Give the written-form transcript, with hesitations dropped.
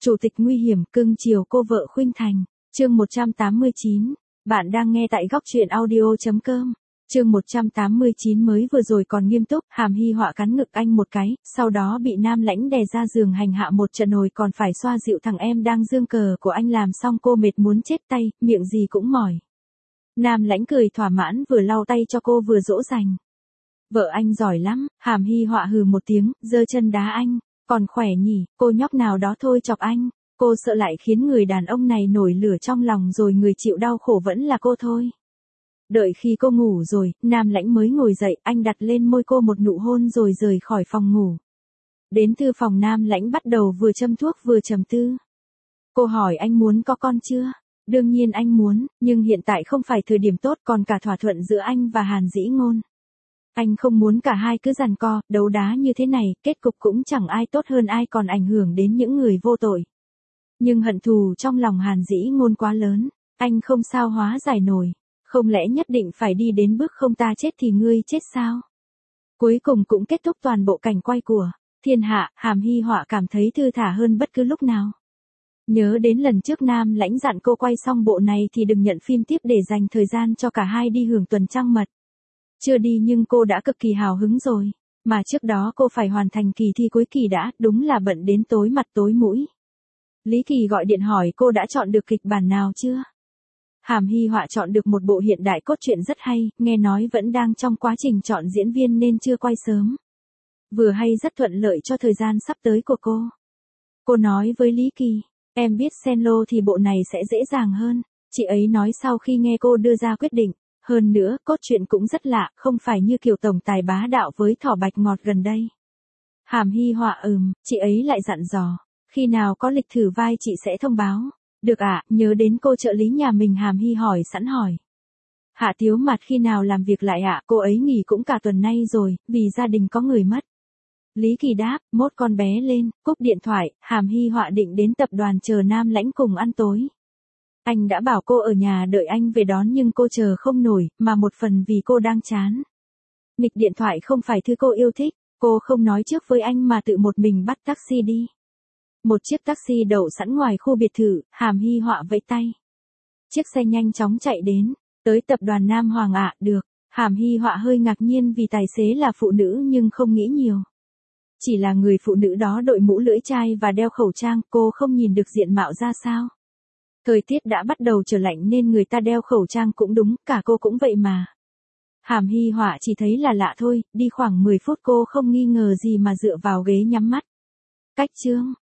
Chủ tịch nguy hiểm cưng chiều cô vợ Khuynh Thành. Chương 189. Bạn đang nghe tại góc truyện audio.com. Chương 189 mới vừa rồi còn nghiêm túc, Hàm Hy Họa cắn ngực anh một cái, sau đó bị Nam Lãnh đè ra giường hành hạ một trận hồi còn phải xoa dịu thằng em đang giương cờ của anh làm xong cô mệt muốn chết tay, miệng gì cũng mỏi. Nam Lãnh cười thỏa mãn vừa lau tay cho cô vừa dỗ dành. Vợ anh giỏi lắm, Hàm Hy Họa hừ một tiếng, giơ chân đá anh. Còn khỏe nhỉ, cô nhóc nào đó thôi chọc anh. Cô sợ lại khiến người đàn ông này nổi lửa trong lòng rồi người chịu đau khổ vẫn là cô thôi. Đợi khi cô ngủ rồi, Nam Lãnh mới ngồi dậy, anh đặt lên môi cô một nụ hôn rồi rời khỏi phòng ngủ. Đến thư phòng Nam Lãnh bắt đầu vừa châm thuốc vừa trầm tư. Cô hỏi anh muốn có con chưa? Đương nhiên anh muốn, nhưng hiện tại không phải thời điểm tốt còn cả thỏa thuận giữa anh và Hàn Dĩ Ngôn. Anh không muốn cả hai cứ giằng co, đấu đá như thế này, kết cục cũng chẳng ai tốt hơn ai còn ảnh hưởng đến những người vô tội. Nhưng hận thù trong lòng Hàn Dĩ Ngôn quá lớn, anh không sao hóa giải nổi. Không lẽ nhất định phải đi đến bước không ta chết thì ngươi chết sao? Cuối cùng cũng kết thúc toàn bộ cảnh quay của Thiên Hạ, Hàm Hy Họa cảm thấy thư thả hơn bất cứ lúc nào. Nhớ đến lần trước Nam Lãnh dặn cô quay xong bộ này thì đừng nhận phim tiếp để dành thời gian cho cả hai đi hưởng tuần trăng mật. Chưa đi nhưng cô đã cực kỳ hào hứng rồi, mà trước đó cô phải hoàn thành kỳ thi cuối kỳ đã, đúng là bận đến tối mặt tối mũi. Lý Kỳ gọi điện hỏi cô đã chọn được kịch bản nào chưa? Hàm Hy Họa chọn được một bộ hiện đại cốt truyện rất hay, nghe nói vẫn đang trong quá trình chọn diễn viên nên chưa quay sớm. Vừa hay rất thuận lợi cho thời gian sắp tới của cô. Cô nói với Lý Kỳ, em biết cello thì bộ này sẽ dễ dàng hơn, chị ấy nói sau khi nghe cô đưa ra quyết định. Hơn nữa, cốt truyện cũng rất lạ, không phải như kiểu tổng tài bá đạo với thỏ bạch ngọt gần đây. Hàm Hy Họa chị ấy lại dặn dò, khi nào có lịch thử vai chị sẽ thông báo. Được ạ, nhớ đến cô trợ lý nhà mình Hàm Hy hỏi sẵn hỏi. Hạ Tiếu Mặt khi nào làm việc lại ạ, cô ấy nghỉ cũng cả tuần nay rồi, vì gia đình có người mất. Lý Kỳ đáp, mốt con bé lên, cúp điện thoại, Hàm Hy Họa định đến tập đoàn chờ Nam Lãnh cùng ăn tối. Anh đã bảo cô ở nhà đợi anh về đón nhưng cô chờ không nổi, mà một phần vì cô đang chán. Nghịch điện thoại không phải thứ cô yêu thích, cô không nói trước với anh mà tự một mình bắt taxi đi. Một chiếc taxi đậu sẵn ngoài khu biệt thự, Hàm Hy Họa vẫy tay. Chiếc xe nhanh chóng chạy đến, tới tập đoàn Nam Hoàng ạ, được. Hàm Hy Họa hơi ngạc nhiên vì tài xế là phụ nữ nhưng không nghĩ nhiều. Chỉ là người phụ nữ đó đội mũ lưỡi chai và đeo khẩu trang, cô không nhìn được diện mạo ra sao. Thời tiết đã bắt đầu trở lạnh nên người ta đeo khẩu trang cũng đúng, cả cô cũng vậy mà. Hàm Hy Họa chỉ thấy là lạ thôi, đi khoảng 10 phút cô không nghi ngờ gì mà dựa vào ghế nhắm mắt. Cách chương